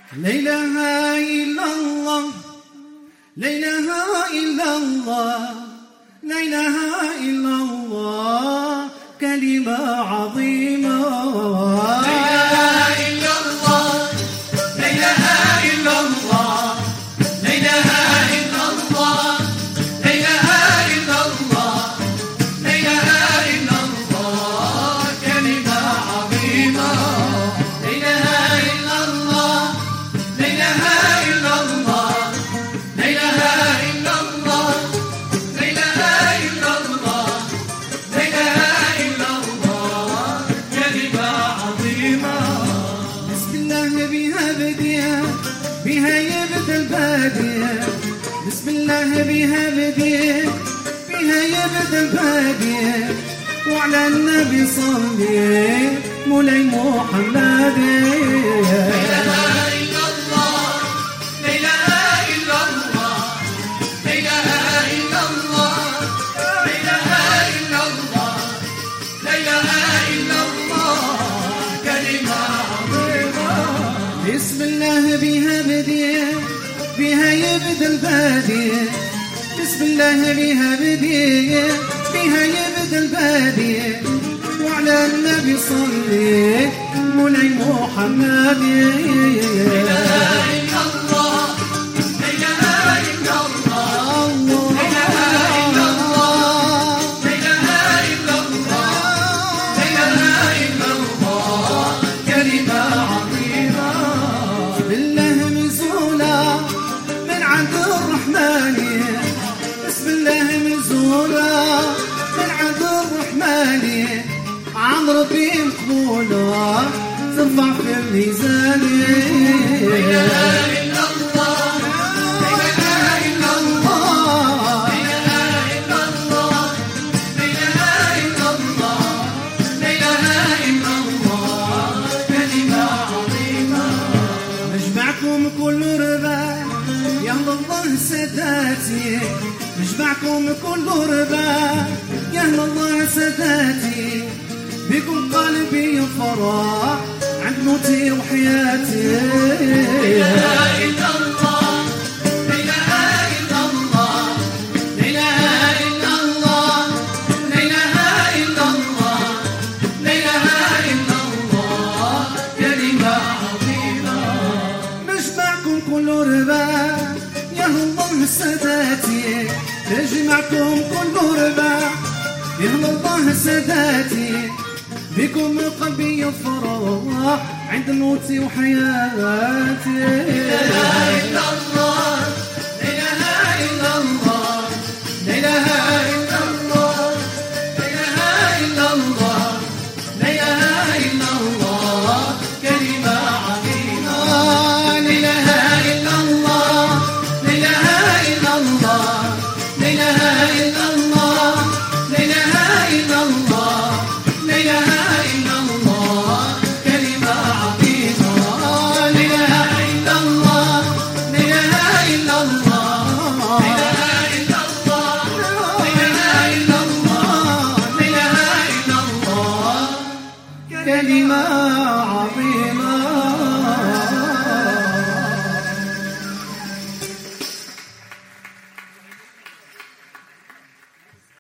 لا إله إلا الله، لا إله إلا الله، لا إله إلا الله، كلمة عظيمة. لا إله إلا الله، لا إله إلا الله، لا إله إلا الله، لا إله إلا الله، لا إله إلا الله، كلمة عظيمة. لا إله إلا الله، لا إله إلا الله، لا إله إلا الله، لا إله إلا الله، لا إله إلا الله، كلمة عظيمة. بسم الله بها بديع، بها يبدأ البادية. بسم الله بها بديع، بها يبدأ البادية. وعلى النبي صلي مولاي محمد. لا إله إلا الله، لا إله إلا الله، لا إله إلا الله، لا إله إلا الله، لا إله إلا الله، كلمة عظيمة. بسم الله بها بديع، بها يبدأ البادية. بسم الله بها بديع، بها يبدأ البادية. وعلى النبي صلي مولاي محمد. لا إله إلا الله، لا إله إلا الله، لا إله إلا الله، لا إله إلا الله، لا إله إلا الله، كلمة عظيمة. بالله نزولة من عند الرحمن. بسم الله نزولة من عند الرحمن. عن ربي مقبولة ترفع في الميزان. لا إله إلا الله، لا إله إلا الله، لا إله إلا الله، لا إله إلا الله، لا إله إلا الله، كلمة عظيمة. نجمعكم كل ربا يا الله ساداتي. نجمعكم كل ربا يا الله ساداتي. بكم قلبي فرح عند موتي وحياتي. لا إله إلا الله، لا إله إلا الله، لا إله إلا الله، لا إله إلا الله، لا إله إلا الله، كلمة عظيمة. نجمعكم كل ربا يا الله ساداتي. نجمعكم كل ربا يا الله ساداتي. بكم قلبي يفرح عند موتي وحياتي. لا إله إلا الله، لا إله إلا الله، لا إله إلا الله، لا إله إلا الله، لا إله إلا الله، كلمة عظيمة. لا إله إلا الله، لا إله إلا الله، لا إله إلا الله، لا إله إلا الله، لا إله إلا الله، كلمة عظيمة. لا إله إلا الله، لا إله إلا الله، لا إله إلا الله، لا إله إلا الله، لا إله إلا الله، كلمة عظيمة.